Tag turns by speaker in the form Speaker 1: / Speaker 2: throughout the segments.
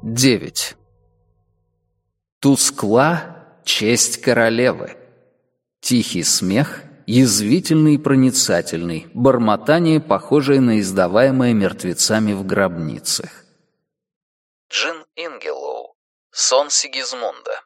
Speaker 1: 9. Тускла честь королевы. Тихий смех, язвительный и проницательный, бормотание, похожее на издаваемое мертвецами в гробницах. Джин Ингелоу. Сон Сигизмунда.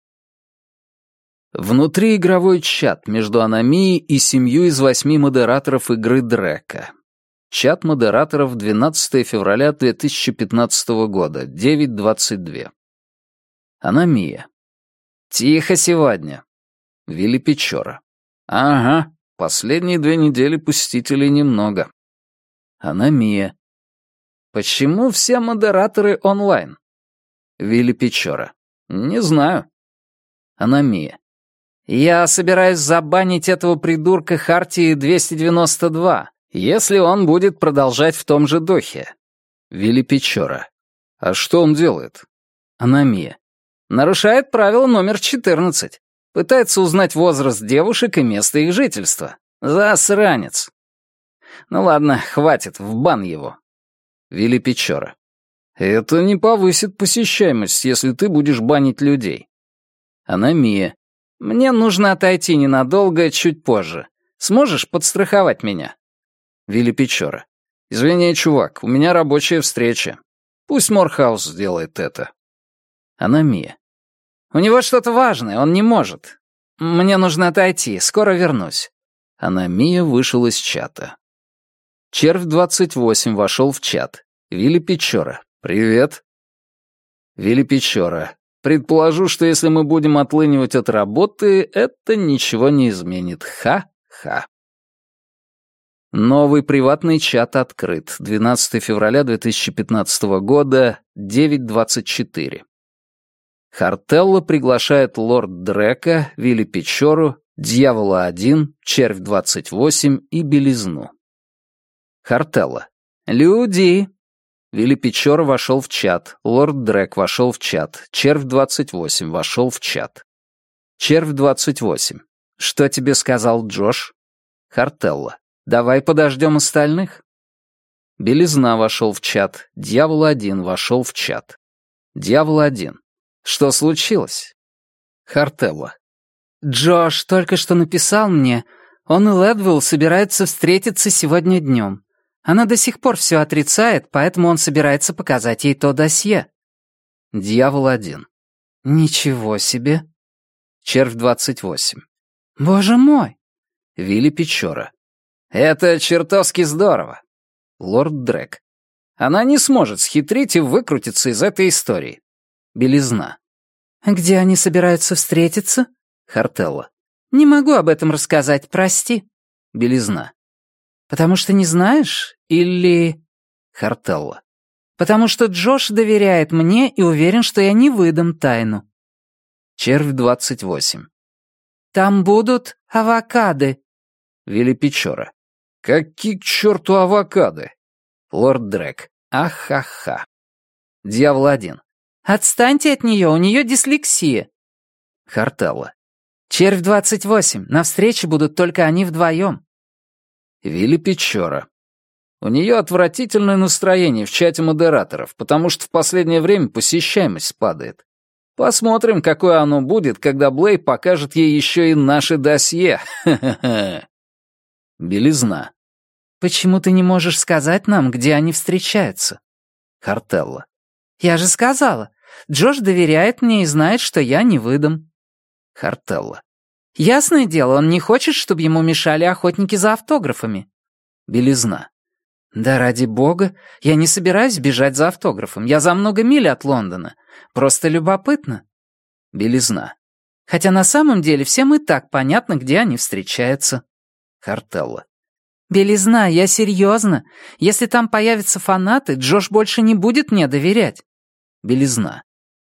Speaker 1: Внутриигровой чат между Аномией и 7 из 8 модераторов игры Дрека. Чат модераторов 12 февраля 2015 года, 9:22. Аномия. Тихо сегодня. Вилли Печора. Ага, последние 2 недели посетителей немного. Аномия. Почему все модераторы онлайн? Вилли Печора. Не знаю. Аномия. Я собираюсь забанить этого придурка Хартии 292, если он будет продолжать в том же духе. Вилли Печора. А что он делает? Аномия. Нарушает правило номер 14. Пытается узнать возраст девушек и место их жительства. Засранец. Ну ладно, хватит, в бан его. Вилли Печора. Это не повысит посещаемость, если ты будешь банить людей. Аномия. Мне нужно отойти ненадолго, чуть позже. Сможешь подстраховать меня? Вилли Печора. Извини, чувак, у меня рабочая встреча. Пусть Морхаус сделает это. Аномия. У него что-то важное, он не может. Мне нужно отойти, скоро вернусь. Аномия вышел из чата. Червь 28 вошел в чат. Вилли Печора. Привет. Вилли Печора. Предположу, что если мы будем отлынивать от работы, это ничего не изменит. Ха-ха. Новый приватный чат открыт. 12 февраля 2015 года, 9:24. Хартелло приглашает лорд Дрека, Вилли Печору, Дьявола-1, Червь 28 и Белизну. Хартелло. Люди. Вилли Печора вошел в чат, лорд Дрек вошел в чат, Червь 28 вошел в чат. Червь 28. Что тебе сказал Джош? Хартелло. Давай подождем остальных. Белизна вошел в чат, Дьявол-1 вошел в чат. Дьявол-1. Что случилось? Хартелло. Джош только что написал мне, он и Ледвилл собираются встретиться сегодня днем. Она до сих пор все отрицает, поэтому он собирается показать ей то досье. Дьявол-1. Ничего себе. Червь 28. Боже мой. Вилли Печора. Это чертовски здорово. Лорд Дрек. Она не сможет схитрить и выкрутиться из этой истории. Белизна. Где они собираются встретиться? Хартелло. Не могу об этом рассказать, прости. Белизна. Потому что не знаешь? Или... Хартелло. Потому что Джош доверяет мне и уверен, что я не выдам тайну. Червь 28. Там будут авокады. Вилли Печора. Какие к черту авокады? Лорд Дрек. Ахаха. Дьявол-1. Отстаньте от нее дислексия. Хартелло. Червь 28. На встрече будут только они вдвоем. Вилли Печора. У нее отвратительное настроение в чате модераторов, потому что в последнее время посещаемость падает. Посмотрим, какое оно будет, когда Блей покажет ей еще и наше досье. Ха-ха-ха. Белизна. Почему ты не можешь сказать нам, где они встречаются? Хартелло. Я же сказала. Джош доверяет мне и знает, что я не выдам. Хартелло. Ясное дело, он не хочет, чтобы ему мешали охотники за автографами. Белизна. Да ради бога, я не собираюсь бежать за автографом. Я за много миль от Лондона. Просто любопытно. Белизна. Хотя на самом деле всем и так понятно, где они встречаются. Хартелло. Белизна, я серьезно. Если там появятся фанаты, Джош больше не будет мне доверять. Белизна.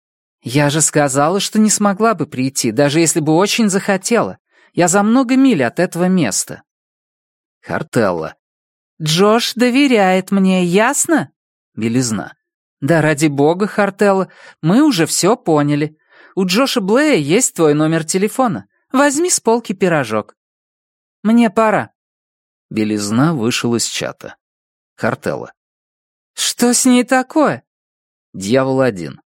Speaker 1: Я же сказала, что не смогла бы прийти, даже если бы очень захотела. Я за много миль от этого места. Хартелло. Джош доверяет мне, ясно? Белизна. Да ради бога, Хартелло, мы уже все поняли. У Джоша Блея есть твой номер телефона. Возьми с полки пирожок. Мне пора. Белизна вышел из чата. Хартелло. Что с ней такое? Дьявол-1.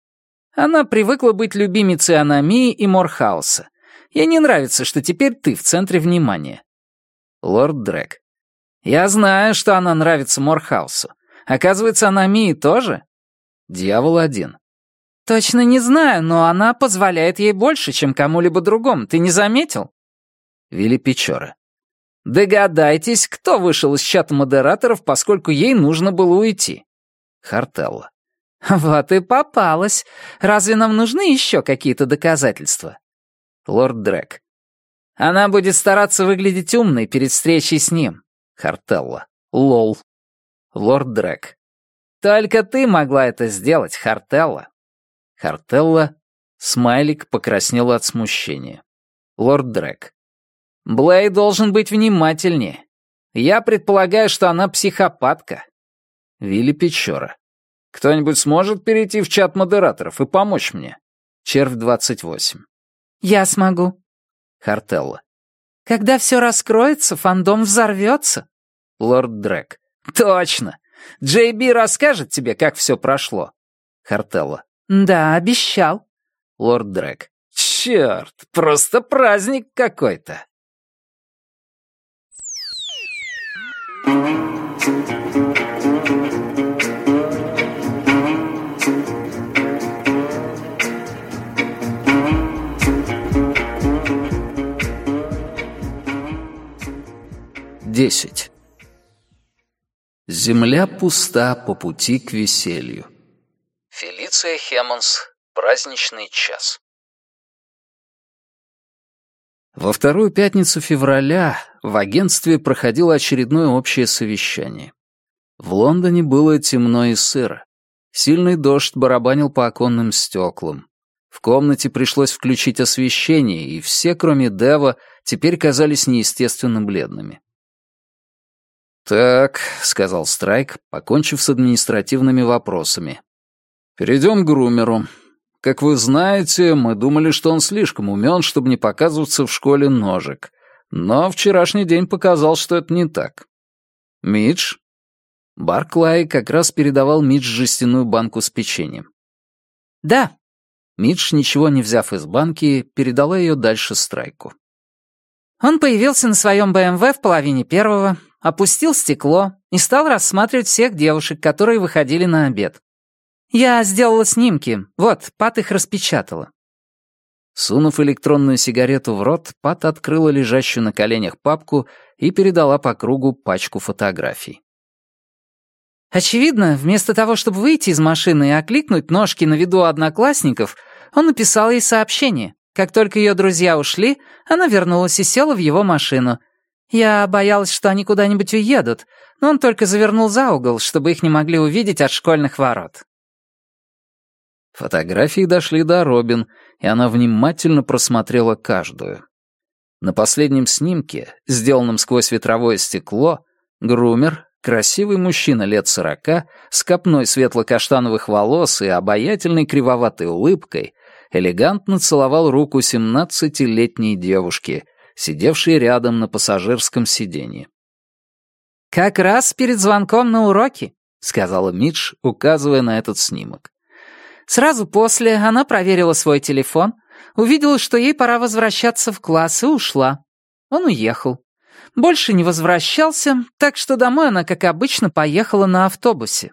Speaker 1: Она привыкла быть любимицей Аномии и Морхауса. Ей не нравится, что теперь ты в центре внимания. Лорд Дрэк. Я знаю, что она нравится Морхаусу. Оказывается, Аномии тоже? Дьявол-1. Точно не знаю, но она позволяет ей больше, чем кому-либо другому. Ты не заметил? Вилли Печора. Догадайтесь, кто вышел из чата модераторов, поскольку ей нужно было уйти. Хартелло. Вот и попалась. Разве нам нужны еще какие-то доказательства? Лорд Дрэк. Она будет стараться выглядеть умной перед встречей с ним. Хартелло. Лол. Лорд Дрэк. Только ты могла это сделать, Хартелло. Хартелло. Смайлик покраснел от смущения. Лорд Дрэк. Блей должен быть внимательнее. Я предполагаю, что она психопатка. Вилли Печора. Кто-нибудь сможет перейти в чат модераторов и помочь мне? Червь 28. Я смогу. Хартелло. Когда все раскроется, фандом взорвется. Лорд Дрэк. Точно. Джей Би расскажет тебе, как все прошло. Хартелло. Да, обещал. Лорд Дрэк. Черт, просто праздник какой-то. Десять. Земля пуста по пути к веселью. Фелиция Хеммонс. Праздничный час. Во вторую пятницу февраля в агентстве проходило очередное общее совещание. В Лондоне было темно и сыро. Сильный дождь барабанил по оконным стеклам. В комнате пришлось включить освещение, и все, кроме Дева, теперь казались неестественно бледными. «Так», — сказал Страйк, покончив с административными вопросами. «Перейдем к грумеру. Как вы знаете, мы думали, что он слишком умен, чтобы не показываться в школе ножек. Но вчерашний день показал, что это не так. Мидж?» Барклай как раз передавал Мидж жестяную банку с печеньем. «Да». Мидж, ничего не взяв из банки, передала ее дальше Страйку. Он появился на своем БМВ в половине первого, опустил стекло и стал рассматривать всех девушек, которые выходили на обед. Я сделала снимки. Вот, Пат их распечатала. Сунув электронную сигарету в рот, Пат открыла лежащую на коленях папку и передала по кругу пачку фотографий. Очевидно, вместо того, чтобы выйти из машины и окликнуть ножки на виду одноклассников, он написал ей сообщение. Как только ее друзья ушли, она вернулась и села в его машину. Я боялась, что они куда-нибудь уедут, но он только завернул за угол, чтобы их не могли увидеть от школьных ворот. Фотографии дошли до Робин, и она внимательно просмотрела каждую. На последнем снимке, сделанном сквозь ветровое стекло, грумер, красивый мужчина лет 40, с копной светло-каштановых волос и обаятельной кривоватой улыбкой, элегантно целовал руку 17-летней девушки, сидевшей рядом на пассажирском сиденье. «Как раз перед звонком на уроки», — сказала Мидж, указывая на этот снимок. Сразу после она проверила свой телефон, увидела, что ей пора возвращаться в класс, и ушла. Он уехал. Больше не возвращался, так что домой она, как обычно, поехала на автобусе.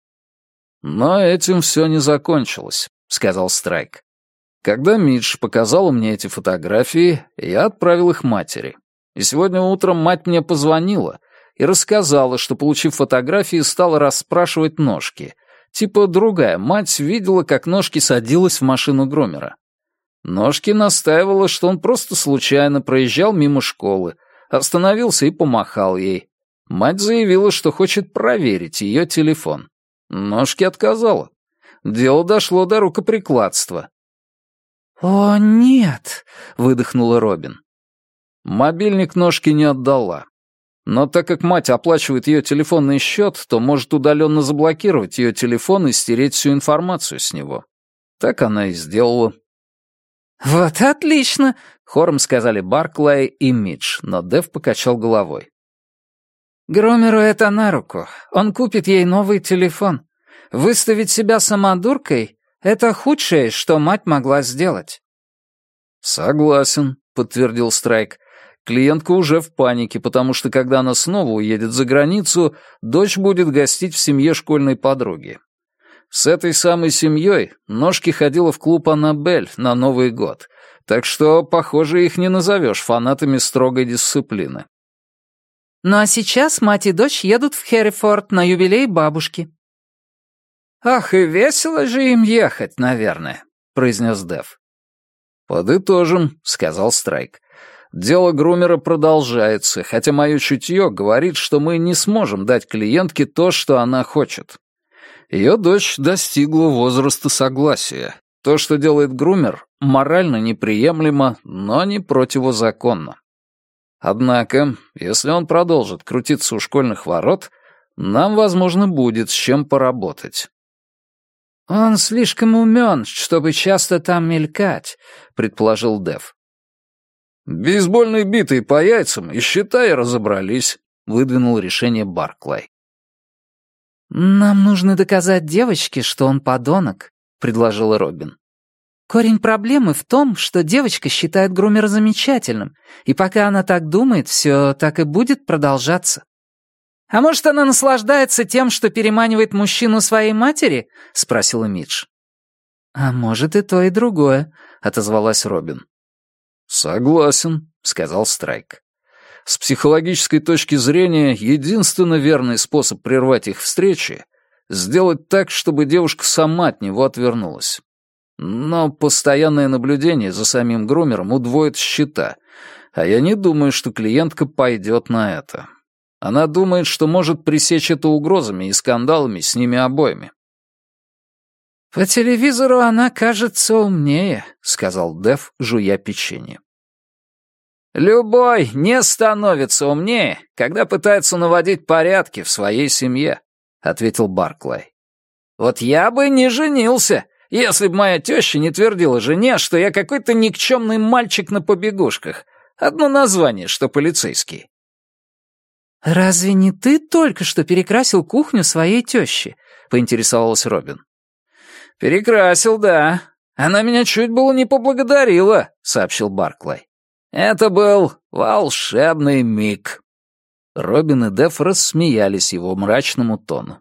Speaker 1: «Но этим все не закончилось», — сказал Страйк. «Когда Мидж показала мне эти фотографии, я отправил их матери. И сегодня утром мать мне позвонила и рассказала, что, получив фотографии, стала расспрашивать ножки. Типа другая мать видела, как Ножки садилась в машину грумера. Ножки настаивала, что он просто случайно проезжал мимо школы, остановился и помахал ей. Мать заявила, что хочет проверить ее телефон. Ножки отказала. Дело дошло до рукоприкладства. «О, нет!» — выдохнула Робин. Мобильник Ножки не отдала. Но так как мать оплачивает ее телефонный счет, то может удаленно заблокировать ее телефон и стереть всю информацию с него. Так она и сделала. «Вот отлично!» — хором сказали Барклай и Мидж, но Дэв покачал головой. «Грумеру это на руку. Он купит ей новый телефон. Выставить себя самодуркой
Speaker 2: Это худшее, что мать могла сделать».
Speaker 1: «Согласен», — подтвердил Страйк. «Клиентка уже в панике, потому что, когда она снова уедет за границу, дочь будет гостить в семье школьной подруги. С этой самой семьей Ножки ходила в клуб «Аннабель» на Новый год, так что, похоже, их не назовешь фанатами строгой дисциплины».
Speaker 2: «Ну а сейчас мать и дочь едут в Херрифорд на юбилей бабушки».
Speaker 1: «Ах, и весело же им ехать, наверное», — произнес Дэв. «Подытожим», — сказал Страйк. «Дело грумера продолжается, хотя мое чутье говорит, что мы не сможем дать клиентке то, что она хочет. Ее дочь достигла возраста согласия. То, что делает грумер, морально неприемлемо, но не противозаконно. Однако, если он продолжит крутиться у школьных ворот, нам, возможно, будет с чем поработать».
Speaker 2: «Он слишком умен, чтобы часто там мелькать», — предположил Дэв.
Speaker 1: «Бейсбольной битой по яйцам, и, считай, разобрались», — выдвинул решение Барклай.
Speaker 2: «Нам нужно доказать девочке, что он подонок», — предложила Робин. «Корень проблемы в том, что девочка считает грумера замечательным, и пока она так думает, все так и будет продолжаться». «А может, она наслаждается тем, что переманивает мужчину своей матери?» — спросила Мидж. «А может, и то, и другое», — отозвалась Робин.
Speaker 1: «Согласен», — сказал Страйк. «С психологической точки зрения, единственно верный способ прервать их встречи — сделать так, чтобы девушка сама от него отвернулась. Но постоянное наблюдение за самим грумером удвоит счета, а я не думаю, что клиентка пойдет на это. Она думает, что может пресечь это угрозами и скандалами с ними обоими».
Speaker 2: «По телевизору она кажется умнее», — сказал Дэв, жуя печенье.
Speaker 1: «Любой не становится умнее, когда пытается наводить порядки в своей семье», — ответил Барклай. «Вот я бы не женился, если бы моя теща не твердила жене, что я какой-то никчемный мальчик на побегушках. Одно название, что полицейский».
Speaker 2: «Разве не ты только что перекрасил кухню своей тещи?» — поинтересовалась Робин.
Speaker 1: «Перекрасил, да. Она меня чуть было не поблагодарила», — сообщил Барклай. «Это был волшебный миг». Робин и Дэв рассмеялись его мрачному тону.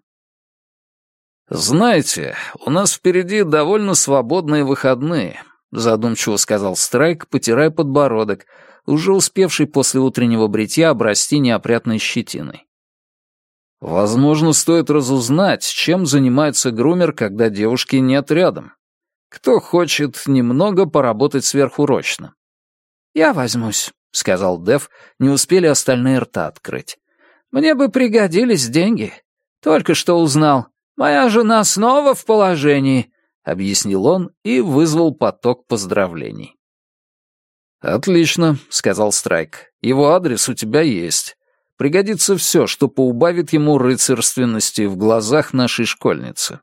Speaker 1: «Знаете, у нас впереди довольно свободные выходные», — задумчиво сказал Страйк, потирая подбородок, уже успевший после утреннего бритья обрасти неопрятной щетиной. «Возможно, стоит разузнать, чем занимается грумер, когда девушки нет рядом. Кто хочет немного поработать сверхурочно?»
Speaker 2: «Я возьмусь», — сказал Дэв,
Speaker 1: не успели остальные рта открыть.
Speaker 2: «Мне бы пригодились деньги. Только что узнал. Моя жена снова в положении»,
Speaker 1: — объяснил он и вызвал поток поздравлений. «Отлично», — сказал Страйк. «Его адрес у тебя есть. Пригодится все, что поубавит ему рыцарственности в глазах нашей школьницы».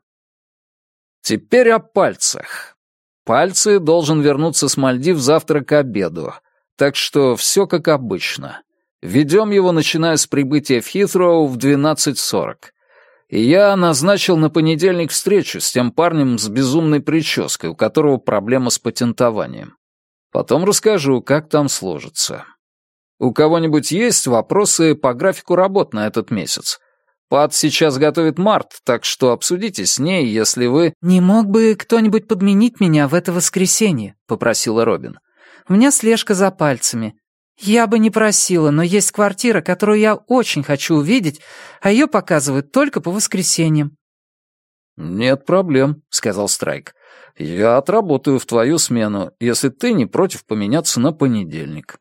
Speaker 1: Теперь о пальцах. Пальцы должен вернуться с Мальдив завтра к обеду, так что все как обычно. Ведем его, начиная с прибытия в Хитроу в 12:40. И я назначил на понедельник встречу с тем парнем с безумной прической, у которого проблема с патентованием. Потом расскажу, как там сложится. У кого-нибудь есть вопросы по графику работ на этот месяц? Пат сейчас готовит март, так что обсудите с ней, если вы...»
Speaker 2: «Не мог бы кто-нибудь подменить меня в это воскресенье?» — попросила Робин. «У меня слежка за пальцами. Я бы не просила, но есть квартира, которую я очень хочу увидеть, а ее показывают только по воскресеньям».
Speaker 1: «Нет проблем», — сказал Страйк. «Я отработаю в твою смену, если ты не против поменяться на понедельник».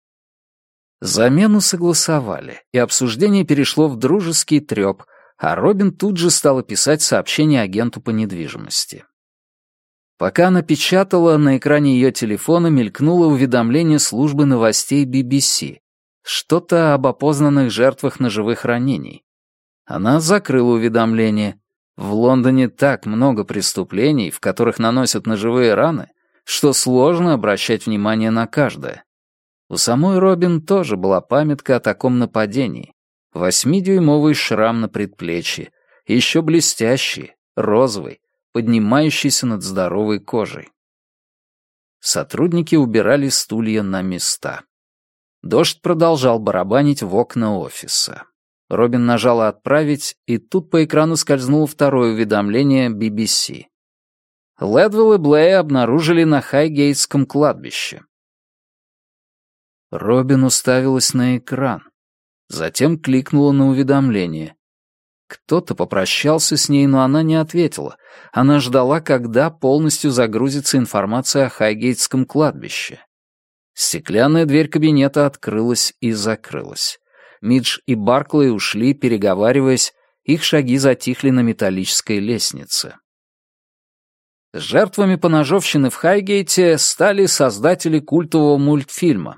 Speaker 1: Замену согласовали, и обсуждение перешло в дружеский трёп, а Робин тут же стала писать сообщение агенту по недвижимости. Пока она печатала, на экране ее телефона мелькнуло уведомление службы новостей BBC. Что-то об опознанных жертвах ножевых ранений. Она закрыла уведомление. В Лондоне так много преступлений, в которых наносят ножевые раны, что сложно обращать внимание на каждое. У самой Робин тоже была памятка о таком нападении. 8-дюймовый шрам на предплечье, еще блестящий, розовый, поднимающийся над здоровой кожей. Сотрудники убирали стулья на места. Дождь продолжал барабанить в окна офиса. Робин нажала «Отправить», и тут по экрану скользнуло второе уведомление BBC. Лэдвелл и Блей обнаружили на Хайгейтском кладбище. Робин уставилась на экран. Затем кликнула на уведомление. Кто-то попрощался с ней, но она не ответила. Она ждала, когда полностью загрузится информация о Хайгейтском кладбище. Стеклянная дверь кабинета открылась и закрылась. Мидж и Барклey ушли, переговариваясь, их шаги затихли на металлической лестнице. Жертвами поножовщины в Хайгейте стали создатели культового мультфильма.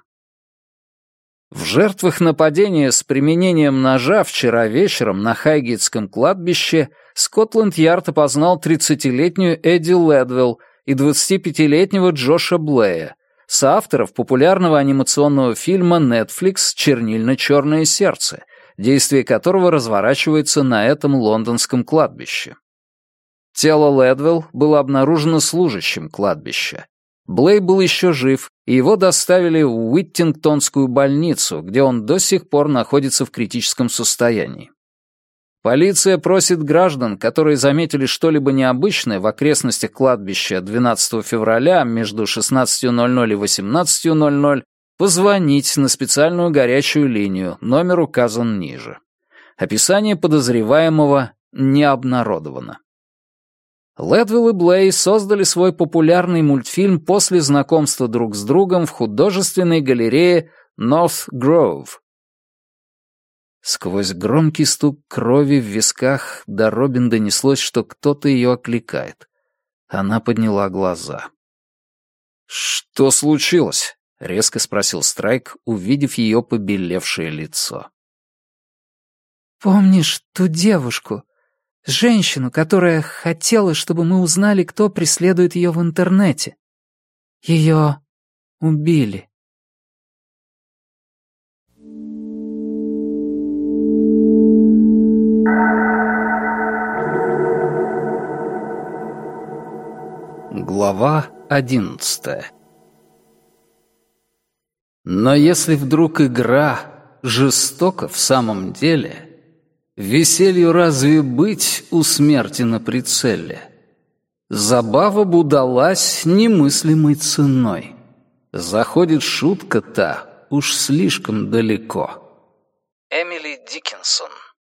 Speaker 1: В жертвах нападения с применением ножа вчера вечером на Хайгейтском кладбище Скотланд-Ярд опознал 30-летнюю Эдди Лэдвелл и 25-летнего Джоша Блея, соавторов популярного анимационного фильма Netflix «Чернильно-черное сердце», действие которого разворачивается на этом лондонском кладбище. Тело Лэдвелл было обнаружено служащим кладбища. Блей был еще жив, и его доставили в Уиттингтонскую больницу, где он до сих пор находится в критическом состоянии. Полиция просит граждан, которые заметили что-либо необычное в окрестностях кладбища 12 февраля между 16:00 и 18:00, позвонить на специальную горячую линию, номер указан ниже. Описание подозреваемого не обнародовано. Лэдвелл и Блей создали свой популярный мультфильм после знакомства друг с другом в художественной галерее North Grove. Сквозь громкий стук крови в висках до Робин донеслось, что кто-то ее окликает. Она подняла глаза. «Что случилось?» — резко спросил Страйк, увидев ее побелевшее лицо.
Speaker 2: «Помнишь ту девушку? Женщину, которая хотела, чтобы мы узнали, кто преследует ее в интернете. Ее убили».
Speaker 1: Глава 11. Но если вдруг игра жестока в самом деле, веселью разве быть у смерти на прицеле? Забава б удалась немыслимой ценой. Заходит шутка та уж слишком далеко. Эмили Диккенсон.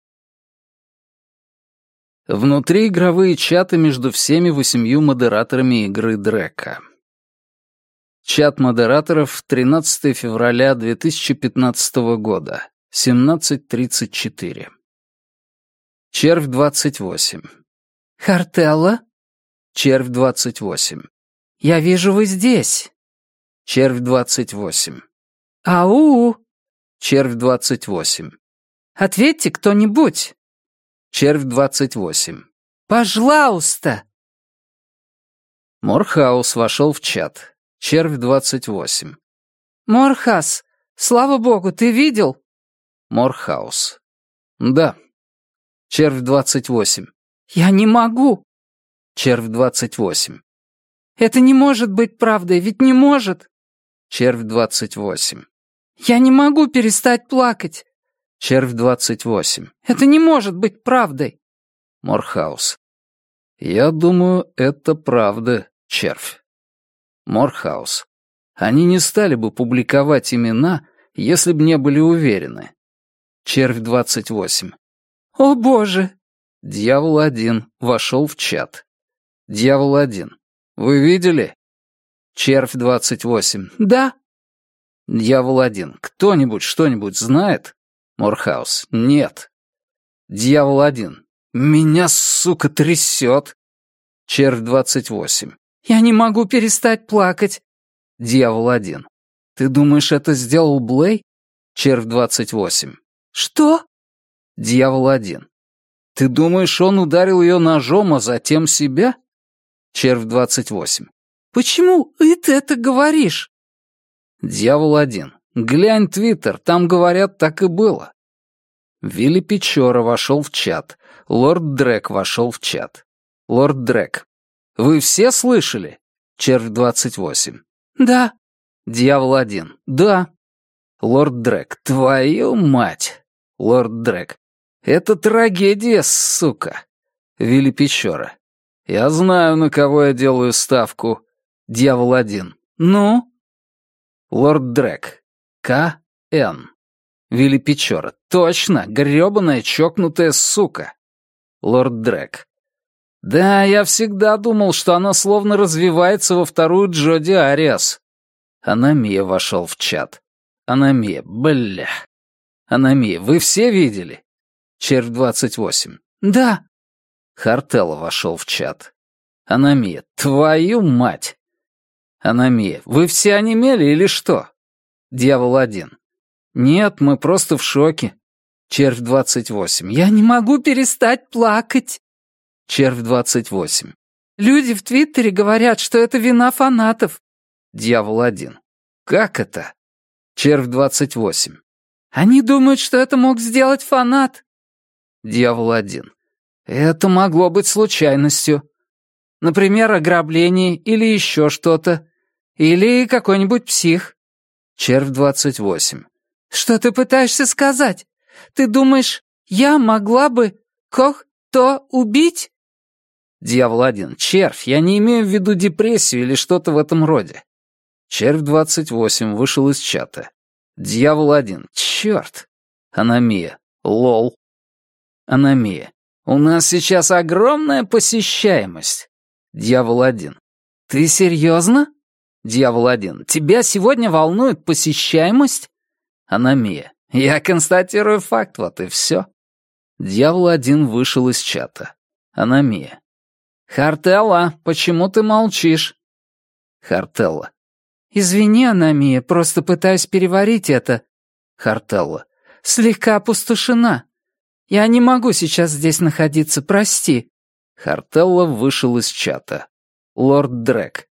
Speaker 1: Внутри игровые чаты между всеми 8 модераторами игры Дрека. Чат модераторов 13 февраля 2015 года, 17:34. Червь 28.
Speaker 2: «Хартелла?»
Speaker 1: Червь 28.
Speaker 2: «Я вижу, вы здесь».
Speaker 1: Червь 28.
Speaker 2: «Ау!»
Speaker 1: Червь 28.
Speaker 2: «Ответьте кто-нибудь».
Speaker 1: Червь 28.
Speaker 2: «Пожалуйста!»
Speaker 1: Морхаус вошел в чат. Червь 28.
Speaker 2: «Морхас, слава богу, ты видел?»
Speaker 1: Морхаус. Да. Червь 28.
Speaker 2: «Я не могу».
Speaker 1: Червь 28.
Speaker 2: «Это не может быть правдой, ведь не может».
Speaker 1: Червь 28.
Speaker 2: «Я не могу перестать плакать».
Speaker 1: Червь 28.
Speaker 2: «Это не может быть правдой».
Speaker 1: Морхаус. Я думаю, это правда, червь. Морхаус. Они не стали бы публиковать имена, если бы не были уверены. Червь 28.
Speaker 2: «О, Боже!»
Speaker 1: Дьявол 1 вошел в чат. Дьявол 1. Вы видели? Червь 28.
Speaker 2: «Да».
Speaker 1: Дьявол 1. Кто-нибудь что-нибудь знает? Морхаус. Нет. Дьявол 1. Меня, сука, трясет. Червь 28.
Speaker 2: «Я не могу перестать плакать».
Speaker 1: Дьявол 1. Ты думаешь, это сделал Блей? Червь 28.
Speaker 2: «Что?»
Speaker 1: Дьявол 1. Ты думаешь, он ударил ее ножом, а затем себя? Червь 28.
Speaker 2: «Почему ты это говоришь?»
Speaker 1: Дьявол 1. Глянь Твиттер, там говорят, так и было. Вилли Печора вошел в чат. Лорд Дрек вошел в чат. Лорд Дрэк. Вы все слышали? Червь 28.
Speaker 2: Да.
Speaker 1: Дьявол 1. Да. Лорд Дрэк. Твою мать. Лорд Дрэк. Это трагедия, сука. Вилли Печора. Я знаю, на кого я делаю ставку. Дьявол 1. Ну? Лорд Дрэк. К.Н. Вилли Печора. Точно, грёбаная чокнутая сука. Лорд Дрэк. Да, я всегда думал, что она словно развивается во вторую Джоди Ариас. Аномия вошел в чат. Аномия, бля. Аномия, вы все видели? Червь 28.
Speaker 2: Да.
Speaker 1: Хартелло вошел в чат. Аномия, твою мать. Аномия, вы все онемели или что? Дьявол 1. Нет, мы просто в шоке. Червь 28.
Speaker 2: Я не могу перестать плакать.
Speaker 1: Червь 28.
Speaker 2: Люди в Твиттере говорят, что это вина фанатов.
Speaker 1: Дьявол 1. Как это? Червь 28.
Speaker 2: Они думают, что это мог сделать фанат.
Speaker 1: Дьявол 1. Это могло быть случайностью.
Speaker 2: Например, ограбление или еще что-то. Или какой-нибудь псих.
Speaker 1: Червь 28.
Speaker 2: Что ты пытаешься сказать? Ты думаешь, я могла бы кого-то убить?
Speaker 1: Дьявол 1. Червь, я не имею в виду депрессию или что-то в этом роде. Червь 28 вышел из чата. Дьявол 1. Черт. Аномия. Лол. Аномия. У нас сейчас огромная посещаемость. Дьявол 1. Ты серьезно? Дьявол 1. Тебя сегодня волнует посещаемость? Аномия. Я констатирую факт, вот и все. Дьявол 1 вышел из чата. Аномия. Хартелло, почему ты молчишь? Хартелло.
Speaker 2: Извини, Аномия, просто пытаюсь переварить это.
Speaker 1: Хартелло.
Speaker 2: Слегка опустошена. Я не могу сейчас здесь находиться, прости.
Speaker 1: Хартелло вышел из чата. Лорд Дрэк.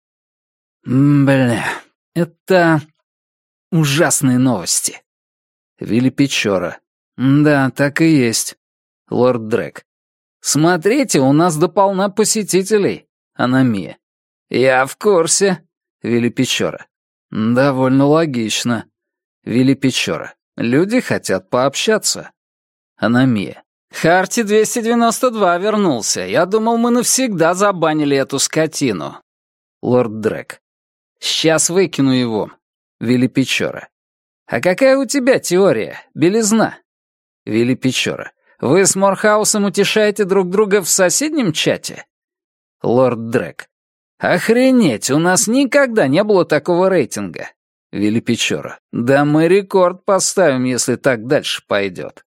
Speaker 1: Бля, это ужасные новости. Вилли Печора. Да, так и есть. Лорд Дрэк. Смотрите, у нас до полна посетителей. Аномия. Я в курсе. Вилли Печора. Довольно логично. Вилли Печора. Люди хотят пообщаться. Аномия. Харти 292 вернулся. Я думал, мы навсегда забанили эту скотину. Лорд Дрэк. Сейчас выкину его. Вилли Печора. А какая у тебя теория? Белизна. Вилли Печора. Вы с Морхаусом утешаете друг друга в соседнем чате? Лорд Дрэк. Охренеть, у нас никогда не было такого рейтинга. Вилли Печора. Да мы рекорд поставим, если так дальше пойдет.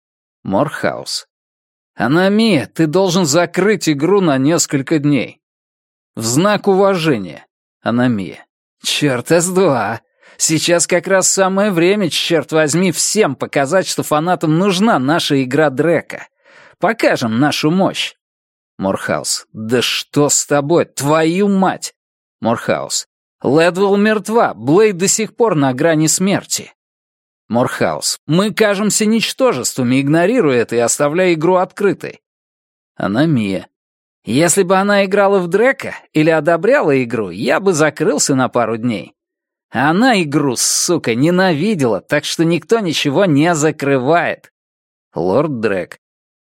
Speaker 1: Морхаус. Аномия, ты должен закрыть игру на несколько дней. В знак уважения. Аномия. Черт, С2. Сейчас как раз самое время, черт возьми, всем показать, что фанатам нужна наша игра Дрека. Покажем нашу мощь. Морхаус. Да что с тобой, твою мать? Морхаус. Лэдвелл мертва, Блейд до сих пор на грани смерти. Морхаус. Мы кажемся ничтожествами, игнорируя это и оставляя игру открытой. Аномия. Если бы она играла в Дрека или одобряла игру, я бы закрылся на пару дней. А она игру, сука, ненавидела, так что никто ничего не закрывает. Лорд Дрек.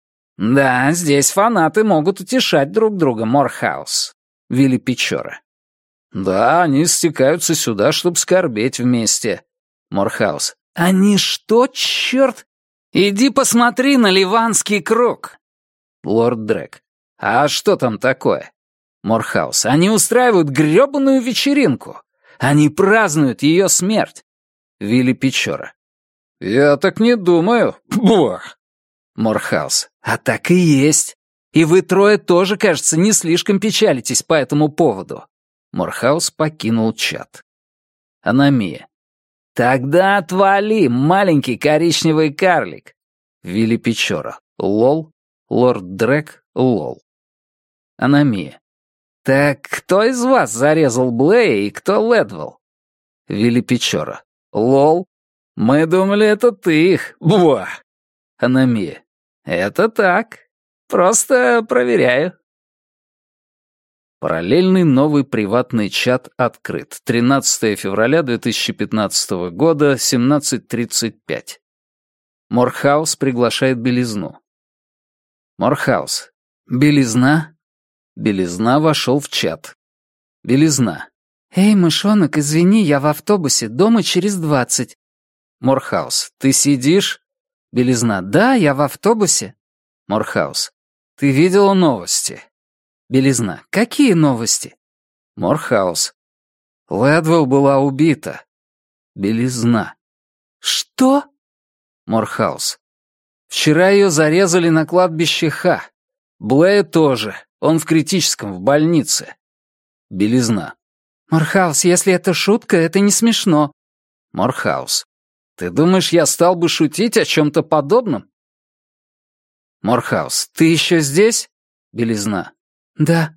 Speaker 1: Да, здесь фанаты могут утешать друг друга, Морхаус. Вилли Печора. Да, они стекаются сюда, чтобы скорбеть вместе. Морхаус. Они что, черт? Иди посмотри на Ливанский круг. Лорд Дрек. А что там такое? Морхаус. Они устраивают грёбаную вечеринку. Они празднуют ее смерть. Вилли Печора. Я так не думаю. Бах. Морхаус. А так и есть. И вы трое тоже, кажется, не слишком печалитесь по этому поводу. Морхаус покинул чат. Аномия. Тогда отвали, маленький коричневый карлик. Вилли Печора. Лол. Лорд Дрек. Лол. Аномия. Так кто из вас зарезал Блея и кто Лэдвелл? Вилли Печора. Лол. Мы думали, это ты их. Буа. Аномия. Это так. Просто проверяю. Параллельный новый приватный чат открыт. 13 февраля 2015 года, 17:35. Морхаус приглашает Белизну. Морхаус. Белизна? Белизна вошел в чат. Белизна.
Speaker 2: «Эй, мышонок, извини, я в автобусе, дома через 20».
Speaker 1: Морхаус. Ты сидишь?
Speaker 2: Белизна. «Да, я в автобусе».
Speaker 1: Морхаус. Ты видела новости?
Speaker 2: Белизна. «Какие новости?»
Speaker 1: Морхаус. Лэдвелл была убита. Белизна.
Speaker 2: «Что?»
Speaker 1: Морхаус. Вчера ее зарезали на кладбище Ха. Блэя тоже. Он в критическом, в больнице. Белизна.
Speaker 2: «Морхаус, если это шутка, это не смешно».
Speaker 1: Морхаус. Ты думаешь, я стал бы шутить о чем-то подобном? Морхаус. Ты еще здесь? Белизна.
Speaker 2: «Да».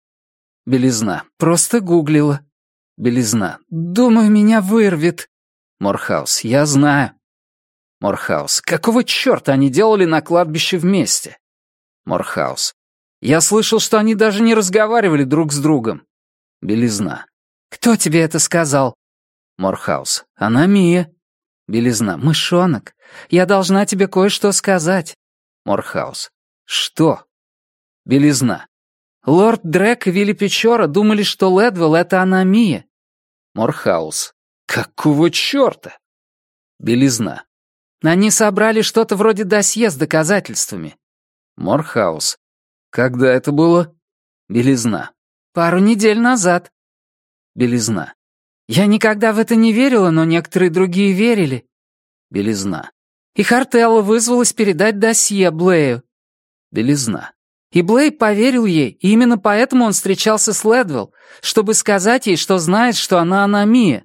Speaker 1: Белизна.
Speaker 2: «Просто гуглила».
Speaker 1: Белизна.
Speaker 2: «Думаю, меня вырвет».
Speaker 1: Морхаус. Я знаю. Морхаус. Какого черта они делали на кладбище вместе? Морхаус. Я слышал, что они даже не разговаривали друг с другом. Белизна.
Speaker 2: «Кто тебе это сказал?»
Speaker 1: Морхаус. Она Мия. Белизна.
Speaker 2: «Мышонок, я должна тебе кое-что сказать».
Speaker 1: Морхаус. Что? Белизна.
Speaker 2: Лорд Дрек и Вилли Печора думали, что Лэдвелл — это она Мия.
Speaker 1: Морхаус. Какого черта? Белизна.
Speaker 2: Они собрали что-то вроде досье с доказательствами.
Speaker 1: Морхаус. Когда это было? Белизна.
Speaker 2: Пару недель назад.
Speaker 1: Белизна.
Speaker 2: Я никогда в это не верила, но некоторые другие верили.
Speaker 1: Белизна.
Speaker 2: И Хартелла вызвалась передать досье Блэю.
Speaker 1: Белизна.
Speaker 2: И Блэй поверил ей, и именно поэтому он встречался с Лэдвелл, чтобы сказать ей, что знает, что она Мия.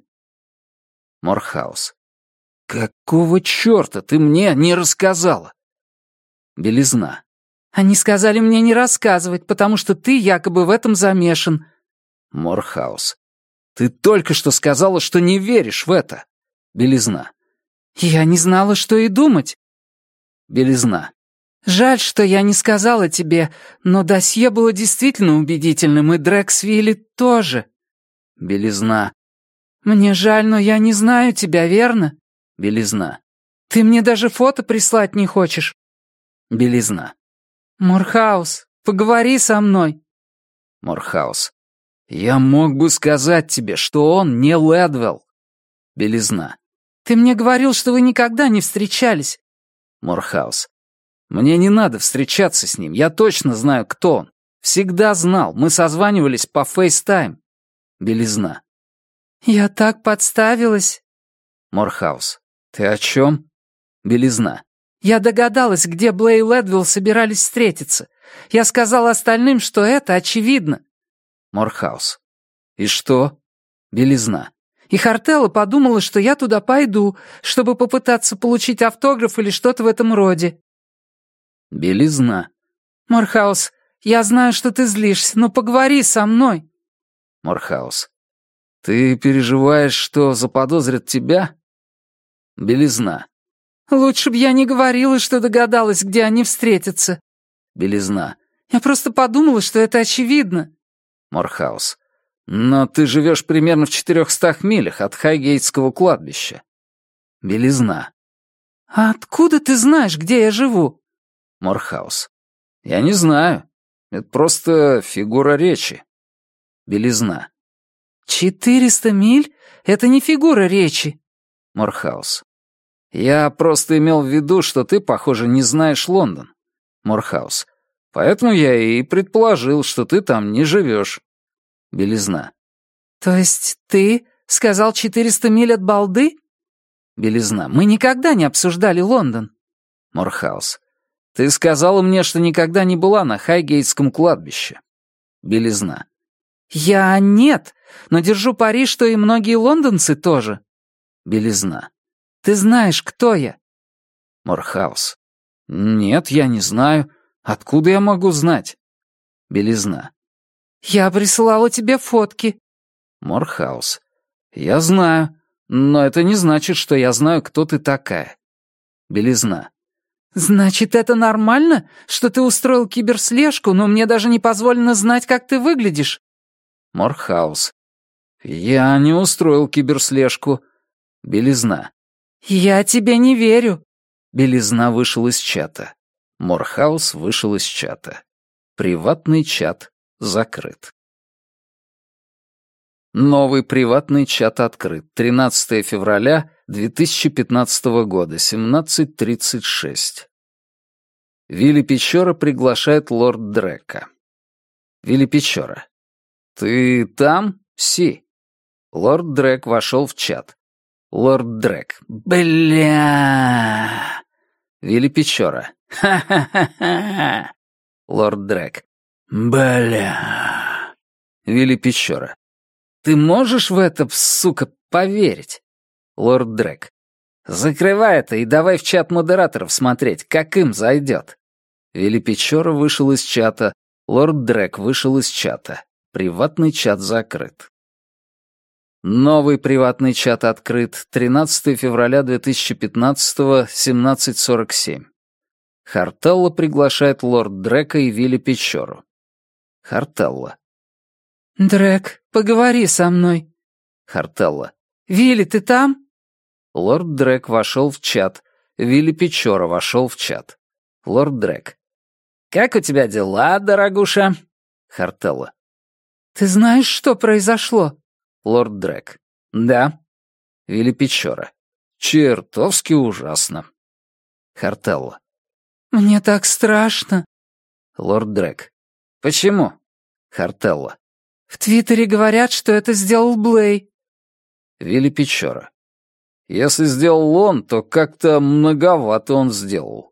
Speaker 1: Морхаус. Какого черта ты мне не рассказала? Белизна.
Speaker 2: Они сказали мне не рассказывать, потому что ты якобы в этом замешан.
Speaker 1: Морхаус. Ты только что сказала, что не веришь в это. Белизна.
Speaker 2: Я не знала, что и думать.
Speaker 1: Белизна.
Speaker 2: Жаль, что я не сказала тебе, но досье было действительно убедительным, и Дрек с Вилли тоже.
Speaker 1: Белизна.
Speaker 2: Мне жаль, но я не знаю тебя, верно?
Speaker 1: Белизна.
Speaker 2: Ты мне даже фото прислать не хочешь.
Speaker 1: Белизна.
Speaker 2: Морхаус, поговори со мной.
Speaker 1: Морхаус. Я мог бы сказать тебе, что он не Лэдвелл. Белизна.
Speaker 2: Ты мне говорил, что вы никогда не встречались.
Speaker 1: Морхаус. Мне не надо встречаться с ним, я точно знаю, кто он. Всегда знал, мы созванивались по FaceTime. Белизна.
Speaker 2: Я так подставилась.
Speaker 1: Морхаус. Ты о чем? Белизна.
Speaker 2: Я догадалась, где Блэй и Лэдвелл собирались встретиться. Я сказала остальным, что это очевидно.
Speaker 1: Морхаус. И что? Белизна.
Speaker 2: И Хартелла подумала, что я туда пойду, чтобы попытаться получить автограф или что-то в этом роде.
Speaker 1: Белизна.
Speaker 2: Морхаус, я знаю, что ты злишься, но поговори со мной.
Speaker 1: Морхаус. Ты переживаешь, что заподозрят тебя? Белизна.
Speaker 2: Лучше б я не говорила, что догадалась, где они встретятся.
Speaker 1: Белизна.
Speaker 2: Я просто подумала, что это очевидно.
Speaker 1: Морхаус. Но ты живешь примерно в 400 милях от Хайгейтского кладбища. Белизна.
Speaker 2: А откуда ты знаешь, где я живу?
Speaker 1: Морхаус. Я не знаю. Это просто фигура речи. Белизна.
Speaker 2: 400 миль? Это не фигура речи.
Speaker 1: Морхаус. Я просто имел в виду, что ты, похоже, не знаешь Лондон. Морхаус. Поэтому я и предположил, что ты там не живешь. Белизна.
Speaker 2: То есть ты сказал 400 миль от балды?
Speaker 1: Белизна.
Speaker 2: Мы никогда не обсуждали Лондон.
Speaker 1: Морхаус. Ты сказала мне, что никогда не была на Хайгейтском кладбище. Белизна.
Speaker 2: Я нет, но держу пари, что и многие лондонцы тоже.
Speaker 1: Белизна.
Speaker 2: Ты знаешь, кто я?
Speaker 1: Морхаус. Нет, я не знаю. Откуда я могу знать? Белизна.
Speaker 2: Я присылала тебе фотки.
Speaker 1: Морхаус. Я знаю, но это не значит, что я знаю, кто ты такая. Белизна.
Speaker 2: Значит, это нормально, что ты устроил киберслежку, но мне даже не позволено знать, как ты выглядишь?
Speaker 1: Морхаус. Я не устроил киберслежку. Белизна.
Speaker 2: «Я тебе не верю».
Speaker 1: Белизна вышел из чата. Морхаус вышел из чата. Приватный чат закрыт. Новый приватный чат открыт. 13 февраля 2015 года, 17:36. Вилли Печора приглашает лорд Дрека. Вилли Печора. «Ты там, Си?» Лорд Дрек вошел в чат. Лорд Дрек. «Бля!» Вилли Печора. «Ха-ха-ха-ха!» Лорд Дрек. «Бля!» Вилли Печора. «Ты можешь в это, сука, поверить?» Лорд Дрек. «Закрывай это и давай в чат модераторов смотреть, как им зайдет». Вилли Печора вышел из чата. Лорд Дрек вышел из чата. Приватный чат закрыт. Новый приватный чат открыт. 13 февраля 2015, 17:47. Хартелло приглашает лорд Дрека и Вилли Печору. Хартелло.
Speaker 2: «Дрек, поговори со мной».
Speaker 1: Хартелло.
Speaker 2: «Вилли, ты там?»
Speaker 1: Лорд Дрек вошел в чат. Вилли Печора вошел в чат. Лорд Дрек. «Как у тебя дела, дорогуша?» Хартелло.
Speaker 2: «Ты знаешь, что произошло?»
Speaker 1: Лорд Дрек. «Да». Вилли Печора. «Чертовски ужасно». Хартелло.
Speaker 2: «Мне так страшно».
Speaker 1: Лорд Дрек. «Почему?» Хартелло.
Speaker 2: «В Твиттере говорят, что это сделал Блей».
Speaker 1: Вилли Печора. «Если сделал он, то как-то многовато он сделал».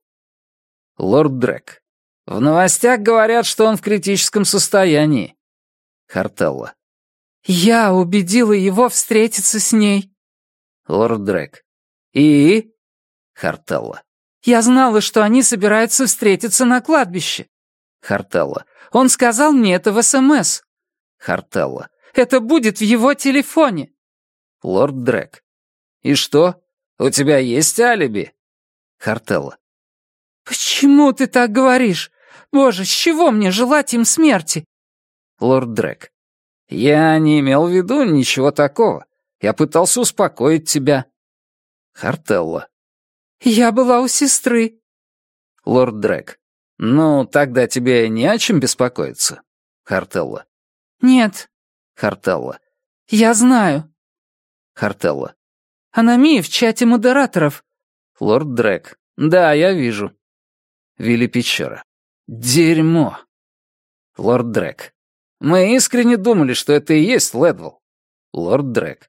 Speaker 1: Лорд Дрек. «В новостях говорят, что он в критическом состоянии». Хартелло.
Speaker 2: «Я убедила его встретиться с ней».
Speaker 1: Лорд Дрек. «И?» Хартелло.
Speaker 2: «Я знала, что они собираются встретиться на кладбище».
Speaker 1: Хартелло.
Speaker 2: «Он сказал мне это в СМС».
Speaker 1: Хартелло.
Speaker 2: «Это будет в его телефоне».
Speaker 1: Лорд Дрек. «И что? У тебя есть алиби?» Хартелло.
Speaker 2: «Почему ты так говоришь? Боже, с чего мне желать им смерти?»
Speaker 1: Лорд Дрек. «Я не имел в виду ничего такого. Я пытался успокоить тебя». Хартелло.
Speaker 2: «Я была у сестры».
Speaker 1: Лорд Дрек. «Ну, тогда тебе не о чем беспокоиться». Хартелло.
Speaker 2: «Нет».
Speaker 1: Хартелло.
Speaker 2: «Я знаю».
Speaker 1: Хартелло.
Speaker 2: «Аномия в чате модераторов».
Speaker 1: Лорд Дрек. «Да, я вижу». Вилли Печора. «Дерьмо». Лорд Дрек. «Мы искренне думали, что это и есть Лэдвелл». Лорд Дрек.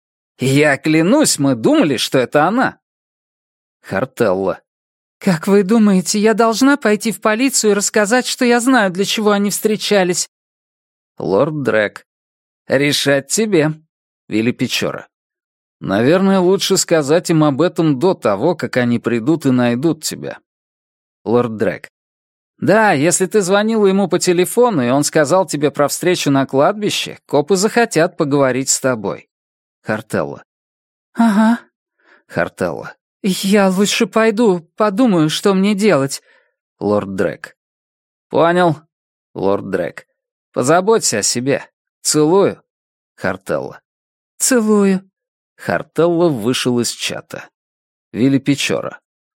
Speaker 1: «Я клянусь, мы думали, что это она». Хартелло.
Speaker 2: «Как вы думаете, я должна пойти в полицию и рассказать, что я знаю, для чего они встречались?»
Speaker 1: Лорд Дрек. «Решать тебе». Вилли Печора. «Наверное, лучше сказать им об этом до того, как они придут и найдут тебя». Лорд Дрек. «Да, если ты звонила ему по телефону, и он сказал тебе про встречу на кладбище, копы захотят поговорить с тобой». Хартелло.
Speaker 2: «Ага».
Speaker 1: Хартелло.
Speaker 2: «Я лучше пойду, подумаю, что мне делать».
Speaker 1: Лорд Дрек. «Понял». Лорд Дрек. «Позаботься о себе. Целую». Хартелло.
Speaker 2: «Целую».
Speaker 1: Хартелло вышел из чата. Вилли Печора.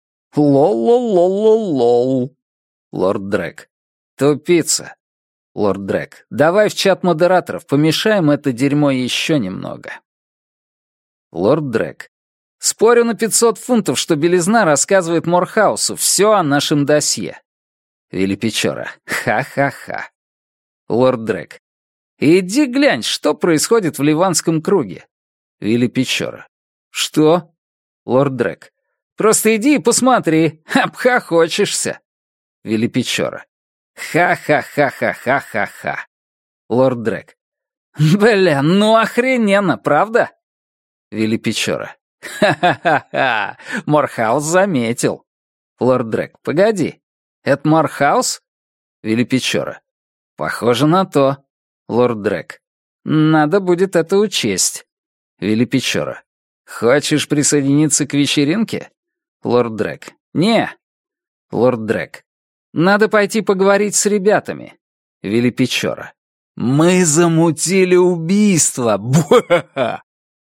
Speaker 1: «Лол-лол-лол-лол-лол». Лорд Дрек. «Тупица». Лорд Дрек. «Давай в чат модераторов, помешаем это дерьмо еще немного». Лорд Дрек. «Спорю на 500 фунтов, что Белизна рассказывает Морхаусу все о нашем досье». Вилли Печора. «Ха-ха-ха». Лорд Дрек. «Иди глянь, что происходит в Ливанском круге». Вилли Печора. «Что?» Лорд Дрек. «Просто иди и посмотри, обхохочешься». Вилли Печора. «Ха-ха-ха-ха-ха-ха-ха». Лорд Дрек. «Бля, ну охрененно, правда?» Вилли Печора. «Ха-ха-ха-ха, Морхаус заметил». Лорд Дрек. «Погоди, это Морхаус?» Вилли Печора. «Похоже на то». Лорд Дрек. «Надо будет это учесть». Вилли Печора. «Хочешь присоединиться к вечеринке?» Лорд Дрек. «Не». Лорд Дрек. «Надо пойти поговорить с ребятами». Вилли Печора. Мы замутили убийство! Буа-ха-ха!»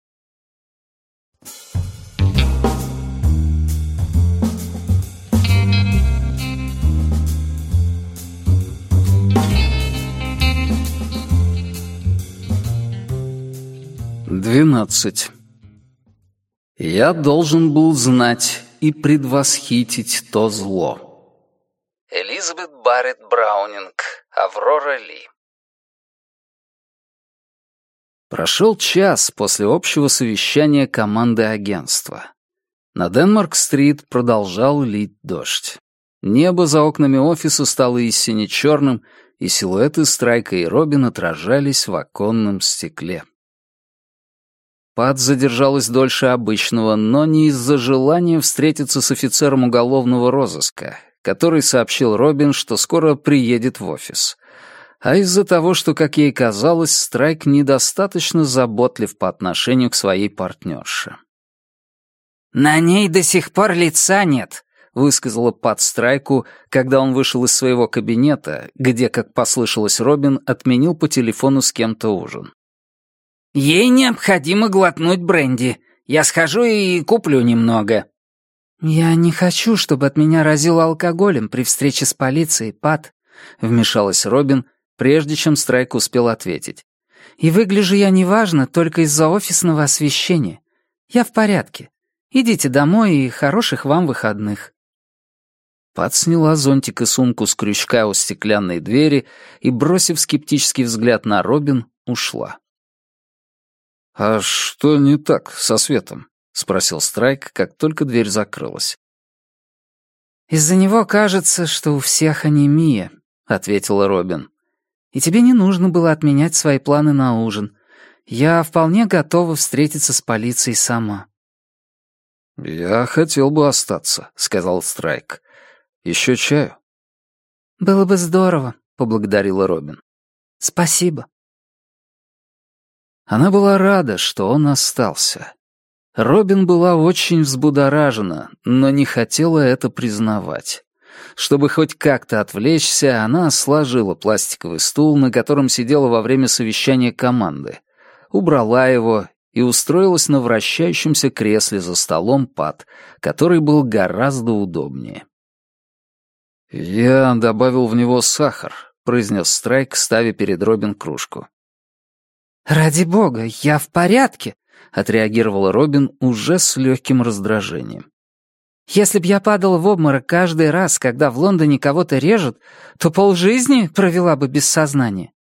Speaker 1: «12. Я должен был знать и предвосхитить то зло». Элизабет Барретт Браунинг, Аврора Ли. Прошел час после общего совещания команды агентства. На Денмарк-стрит продолжал лить дождь. Небо за окнами офиса стало истинно черным, и силуэты Страйка и Робин отражались в оконном стекле. Пат задержалась дольше обычного, но не из-за желания встретиться с офицером уголовного розыска, который сообщил Робин, что скоро приедет в офис, а из-за того, что, как ей казалось, Страйк недостаточно заботлив по отношению к своей партнерше.
Speaker 2: «На ней до сих пор лица нет», — высказала Пат Страйку, когда он вышел из своего кабинета, где, как послышалось Робин, отменил по телефону с кем-то ужин. «Ей необходимо глотнуть бренди. Я схожу и куплю немного». «Я не хочу, чтобы от меня разило алкоголем при встрече с полицией, Пат», — вмешалась Робин, прежде чем Страйк успел ответить. «И выгляжу я неважно только из-за офисного освещения. Я в порядке. Идите домой и хороших вам выходных».
Speaker 1: Пат сняла зонтик и сумку с крючка у стеклянной двери и, бросив скептический взгляд на Робин, ушла. «А что не так со светом?» — спросил Страйк, как только дверь закрылась.
Speaker 2: «Из-за него кажется, что у всех анемия», — ответила Робин. «И тебе не нужно было отменять свои планы на ужин. Я вполне готова встретиться с полицией сама».
Speaker 1: «Я хотел бы остаться», — сказал Страйк. «Еще чаю?»
Speaker 2: «Было бы здорово», — поблагодарила Робин. «Спасибо».
Speaker 1: Она была рада, что он остался. Робин была очень взбудоражена, но не хотела это признавать. Чтобы хоть как-то отвлечься, она сложила пластиковый стул, на котором сидела во время совещания команды, убрала его и устроилась на вращающемся кресле за столом Пат, который был гораздо удобнее. «Я добавил в него сахар», — произнес Страйк, ставя перед Робин кружку.
Speaker 2: «Ради бога, я в порядке»,
Speaker 1: — отреагировала Робин уже с легким раздражением.
Speaker 2: «Если б я падала в обморок каждый раз, когда в Лондоне кого-то режут, то полжизни провела бы без сознания».